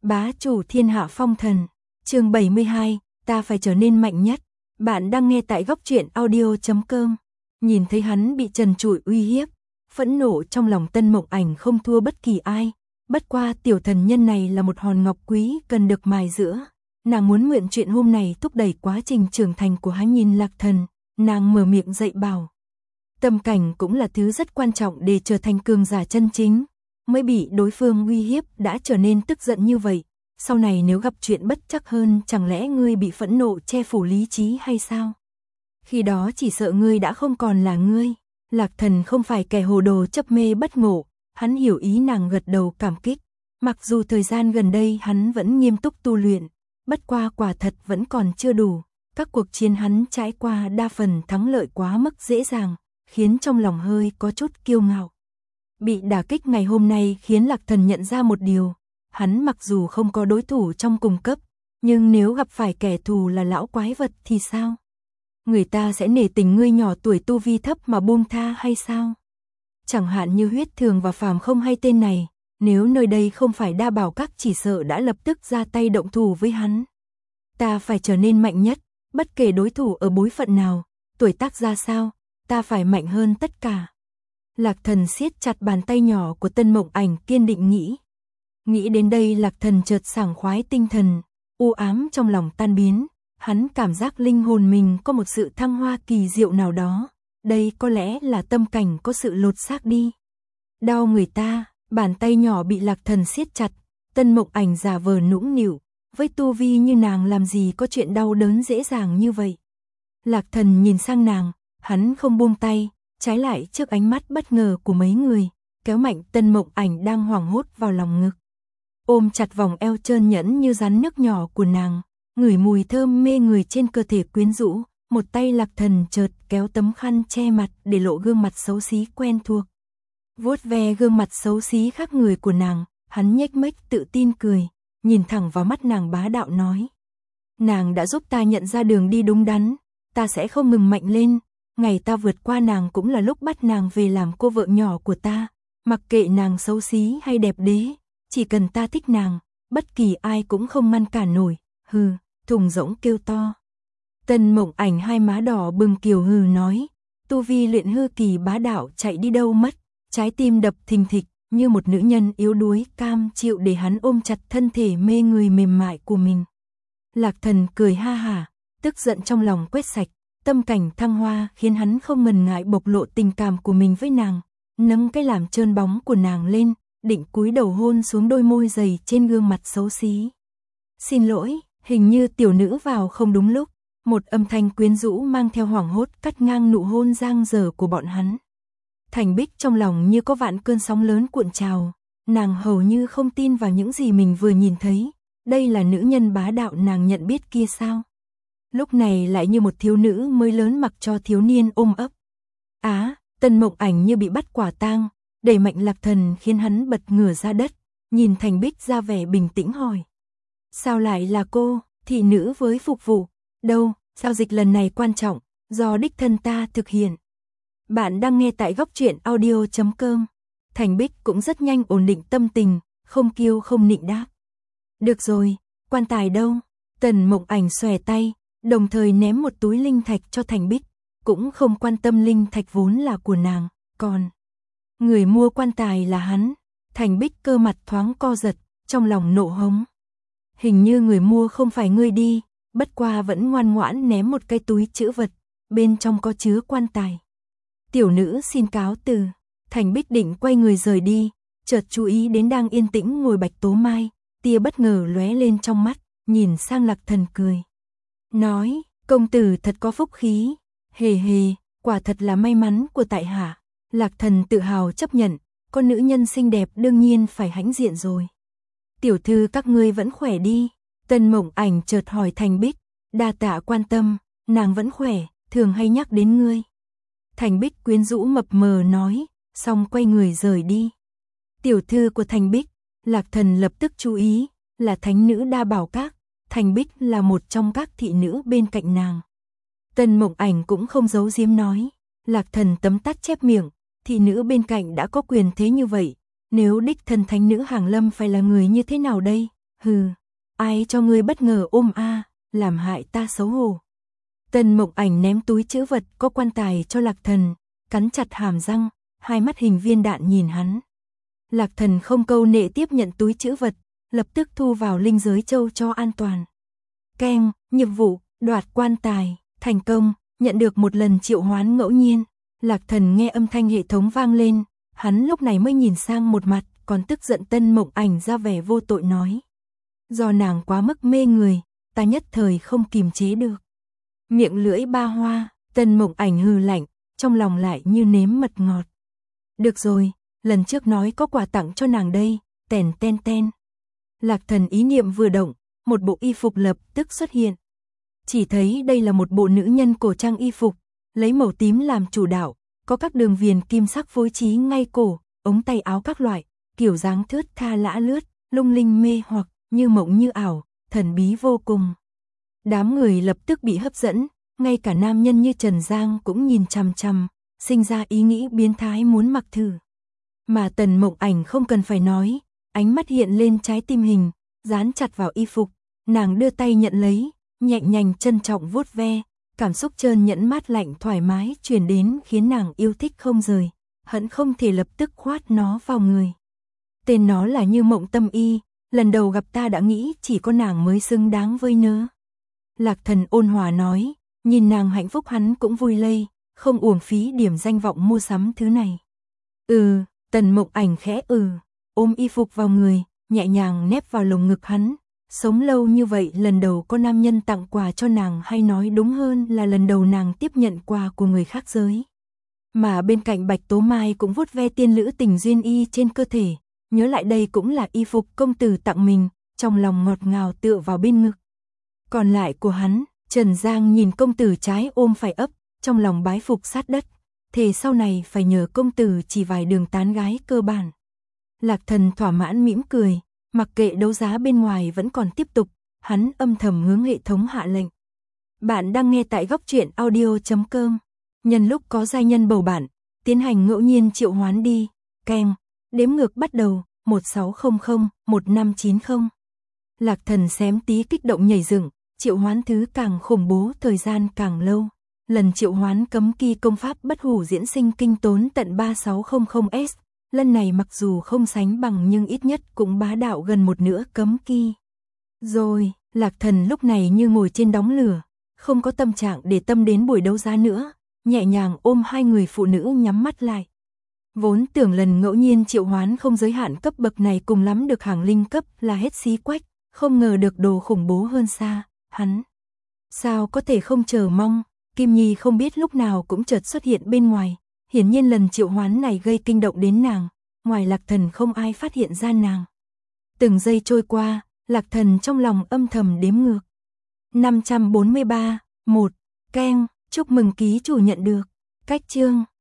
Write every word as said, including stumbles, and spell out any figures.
Bá chủ thiên hạ phong thần, chương bảy mươi hai, ta phải trở nên mạnh nhất. Bạn đang nghe tại góc truyện audio chấm com. Nhìn thấy hắn bị trần trụi uy hiếp, phẫn nộ trong lòng Tân Mộng Ảnh không thua bất kỳ ai. Bất qua tiểu thần nhân này là một hòn ngọc quý cần được mài giũa. Nàng muốn mượn chuyện hôm này thúc đẩy quá trình trưởng thành của hắn. Nhìn Lạc Thần, nàng mở miệng dạy bảo. Tâm cảnh cũng là thứ rất quan trọng để trở thành cường giả chân chính. Mới bị đối phương uy hiếp đã trở nên tức giận như vậy. Sau này nếu gặp chuyện bất trắc hơn, chẳng lẽ ngươi bị phẫn nộ che phủ lý trí hay sao? Khi đó chỉ sợ ngươi đã không còn là ngươi. Lạc Thần không phải kẻ hồ đồ chấp mê bất ngộ, hắn hiểu ý nàng, gật đầu cảm kích. Mặc dù thời gian gần đây hắn vẫn nghiêm túc tu luyện, bất qua quả thật vẫn còn chưa đủ. Các cuộc chiến hắn trải qua đa phần thắng lợi quá mức dễ dàng, khiến trong lòng hơi có chút kiêu ngạo. Bị đả kích ngày hôm nay khiến Lạc Thần nhận ra một điều, hắn mặc dù không có đối thủ trong cùng cấp, nhưng nếu gặp phải kẻ thù là lão quái vật thì sao? Người ta sẽ nể tình ngươi nhỏ tuổi tu vi thấp mà buông tha hay sao? Chẳng hạn như Huyết Thường và Phàm Không hay tên này, nếu nơi đây không phải Đa Bảo Các chỉ sợ đã lập tức ra tay động thủ với hắn. Ta phải trở nên mạnh nhất, bất kể đối thủ ở bối phận nào, tuổi tác ra sao, ta phải mạnh hơn tất cả. Lạc Thần siết chặt bàn tay nhỏ của Tân Mộng Ảnh, kiên định nghĩ. Nghĩ đến đây Lạc Thần chợt sảng khoái tinh thần, u ám trong lòng tan biến, hắn cảm giác linh hồn mình có một sự thăng hoa kỳ diệu nào đó, đây có lẽ là tâm cảnh có sự lột xác đi. Đau người ta, bàn tay nhỏ bị Lạc Thần siết chặt, Tân Mộng Ảnh giả vờ nũng nịu, với tu vi như nàng làm gì có chuyện đau đớn dễ dàng như vậy. Lạc Thần nhìn sang nàng, hắn không buông tay, trái lại trước ánh mắt bất ngờ của mấy người, kéo mạnh Tân Mộng Ảnh đang hoảng hốt vào lòng ngực. Ôm chặt vòng eo trơn nhẵn như rắn nước nhỏ của nàng, ngửi mùi thơm mê người trên cơ thể quyến rũ, một tay Lạc Thần chợt kéo tấm khăn che mặt để lộ gương mặt xấu xí quen thuộc. Vuốt ve gương mặt xấu xí khác người của nàng, hắn nhếch mép tự tin cười, nhìn thẳng vào mắt nàng bá đạo nói. Nàng đã giúp ta nhận ra đường đi đúng đắn, ta sẽ không ngừng mạnh lên. Ngày ta vượt qua nàng cũng là lúc bắt nàng về làm cô vợ nhỏ của ta, mặc kệ nàng xấu xí hay đẹp đẽ, chỉ cần ta thích nàng, bất kỳ ai cũng không ngăn cản nổi. Hừ, thùng rỗng kêu to. Tân Mộng Ảnh hai má đỏ bừng kiều hừ nói, tu vi luyện hư kỳ bá đạo chạy đi đâu mất, trái tim đập thình thịch như một nữ nhân yếu đuối cam chịu để hắn ôm chặt thân thể mê người mềm mại của mình. Lạc Thần cười ha hả, tức giận trong lòng quét sạch. Tâm cảnh thăng hoa khiến hắn không ngần ngại bộc lộ tình cảm của mình với nàng, nâng cái làm trơn bóng của nàng lên, định cúi đầu hôn xuống đôi môi dày trên gương mặt xấu xí. Xin lỗi, hình như tiểu nữ vào không đúng lúc, một âm thanh quyến rũ mang theo hoảng hốt cắt ngang nụ hôn giang dở của bọn hắn. Thành Bích trong lòng như có vạn cơn sóng lớn cuộn trào, nàng hầu như không tin vào những gì mình vừa nhìn thấy, đây là nữ nhân bá đạo nàng nhận biết kia sao? Lúc này lại như một thiếu nữ mới lớn mặc cho thiếu niên ôm ấp. Á, Tân Mộng Ảnh như bị bắt quả tang, đẩy mạnh Lạc Thần khiến hắn bật ngửa ra đất, nhìn Thành Bích ra vẻ bình tĩnh hỏi. Sao lại là cô, thị nữ với phục vụ? Đâu, giao dịch lần này quan trọng, do đích thân ta thực hiện. Bạn đang nghe tại góc truyện audio chấm com. Thành Bích cũng rất nhanh ổn định tâm tình, không kiêu không nịnh đáp. Được rồi, quan tài đâu? Tân Mộng Ảnh xòe tay, đồng thời ném một túi linh thạch cho Thành Bích, cũng không quan tâm linh thạch vốn là của nàng, còn người mua quan tài là hắn. Thành Bích cơ mặt thoáng co giật, trong lòng nộ hống. Hình như người mua không phải ngươi đi, bất qua vẫn ngoan ngoãn ném một cái túi trữ vật, bên trong có chứa quan tài. Tiểu nữ xin cáo từ. Thành Bích định quay người rời đi, chợt chú ý đến đang yên tĩnh ngồi Bạch Tố Mai, tia bất ngờ lóe lên trong mắt, nhìn sang Lạc Thần cười. Nói, công tử thật có phúc khí, hề hề, quả thật là may mắn của tại hạ. Lạc Thần tự hào chấp nhận, con nữ nhân xinh đẹp đương nhiên phải hãnh diện rồi. Tiểu thư các ngươi vẫn khỏe đi. Tân Mộng Ảnh chợt hỏi Thành Bích, đa tạ quan tâm, nàng vẫn khỏe, thường hay nhắc đến ngươi. Thành Bích quyến rũ mập mờ nói, xong quay người rời đi. Tiểu thư của Thành Bích, Lạc Thần lập tức chú ý, là thánh nữ Đa Bảo Các. Thành Bích là một trong các thị nữ bên cạnh nàng. Tân Mộng Ảnh cũng không giấu giếm nói, Lạc Thần tấm tắc chép miệng, thị nữ bên cạnh đã có quyền thế như vậy, nếu đích thân thánh nữ hàng lâm phải là người như thế nào đây? Hừ, ai cho ngươi bất ngờ ôm a, làm hại ta xấu hổ. Tần Mộng Ảnh ném túi trữ vật có quan tài cho Lạc Thần, cắn chặt hàm răng, hai mắt hình viên đạn nhìn hắn. Lạc Thần không câu nệ tiếp nhận túi trữ vật, lập tức thu vào linh giới châu cho an toàn. Keng, nhiệm vụ, đoạt quan tài, thành công, nhận được một lần triệu hoán ngẫu nhiên. Lạc Thần nghe âm thanh hệ thống vang lên, hắn lúc này mới nhìn sang một mặt, còn tức giận Tân Mộng Ảnh ra vẻ vô tội nói. Do nàng quá mức mê người, ta nhất thời không kìm chế được. Miệng lưỡi ba hoa, Tân Mộng Ảnh hừ lạnh, trong lòng lại như nếm mật ngọt. Được rồi, lần trước nói có quà tặng cho nàng đây, tèn ten ten. Lạc Thần ý niệm vừa động, một bộ y phục lập tức xuất hiện. Chỉ thấy đây là một bộ nữ nhân cổ trang y phục, lấy màu tím làm chủ đạo, có các đường viền kim sắc phối trí ngay cổ, ống tay áo các loại, kiểu dáng thướt tha lã lướt, lung linh mê hoặc, như mộng như ảo, thần bí vô cùng. Đám người lập tức bị hấp dẫn, ngay cả nam nhân như Trần Giang cũng nhìn chằm chằm, sinh ra ý nghĩ biến thái muốn mặc thử. Mà Tần Mộng Ảnh không cần phải nói, ánh mắt hiện lên trái tim hình, dán chặt vào y phục, nàng đưa tay nhận lấy, nhẹ nhàng trân trọng vuốt ve, cảm xúc trơn nhẫn mát lạnh thoải mái truyền đến khiến nàng yêu thích không rời, hận không thể lập tức khoát nó vào người. Tên nó là Như Mộng Tâm Y, lần đầu gặp ta đã nghĩ chỉ có nàng mới xứng đáng với nớ. Lạc Thần ôn hòa nói, nhìn nàng hạnh phúc hắn cũng vui lây, không uổng phí điểm danh vọng mua sắm thứ này. Ừ, Tần Mộng Ảnh khẽ ừ, ôm y phục vào người, nhẹ nhàng nép vào lồng ngực hắn. Sống lâu như vậy lần đầu có nam nhân tặng quà cho nàng, hay nói đúng hơn là lần đầu nàng tiếp nhận quà của người khác giới. Mà bên cạnh Bạch Tố Mai cũng vuốt ve tiên lữ tình duyên y trên cơ thể, nhớ lại đây cũng là y phục công tử tặng mình, trong lòng ngọt ngào tựa vào bên ngực. Còn lại của hắn, Trần Giang nhìn công tử trái ôm phải ấp, trong lòng bái phục sát đất, thề sau này phải nhờ công tử chỉ vài đường tán gái cơ bản. Lạc Thần thỏa mãn mỉm cười, mặc kệ đấu giá bên ngoài vẫn còn tiếp tục, hắn âm thầm hướng hệ thống hạ lệnh. Bạn đang nghe tại góc truyện audio chấm com. Nhân lúc có giai nhân bầu bạn, tiến hành ngẫu nhiên triệu hoán đi. Keng, đếm ngược bắt đầu, một sáu không không, một năm chín không. Lạc Thần xém tí kích động nhảy dựng, triệu hoán thứ càng khủng bố thời gian càng lâu. Lần triệu hoán cấm kỳ công pháp bất hủ diễn sinh kinh tốn tận ba sáu không không S. Lần này mặc dù không sánh bằng nhưng ít nhất cũng bá đạo gần một nửa cấm kỳ. Rồi, Lạc Thần lúc này như ngồi trên đống lửa, không có tâm trạng để tâm đến buổi đấu giá nữa, nhẹ nhàng ôm hai người phụ nữ nhắm mắt lại. Vốn tưởng lần ngẫu nhiên triệu hoán không giới hạn cấp bậc này cùng lắm được hàng linh cấp là hết xí quách, không ngờ được đồ khủng bố hơn xa, hắn. Sao có thể không chờ mong, Kim Nhi không biết lúc nào cũng chợt xuất hiện bên ngoài. Hiển nhiên lần triệu hoán này gây kinh động đến nàng, ngoài Lạc Thần không ai phát hiện ra nàng. Từng giây trôi qua, Lạc Thần trong lòng âm thầm đếm ngược. năm trăm bốn mươi ba, một, keng, chúc mừng ký chủ nhận được. Cách chương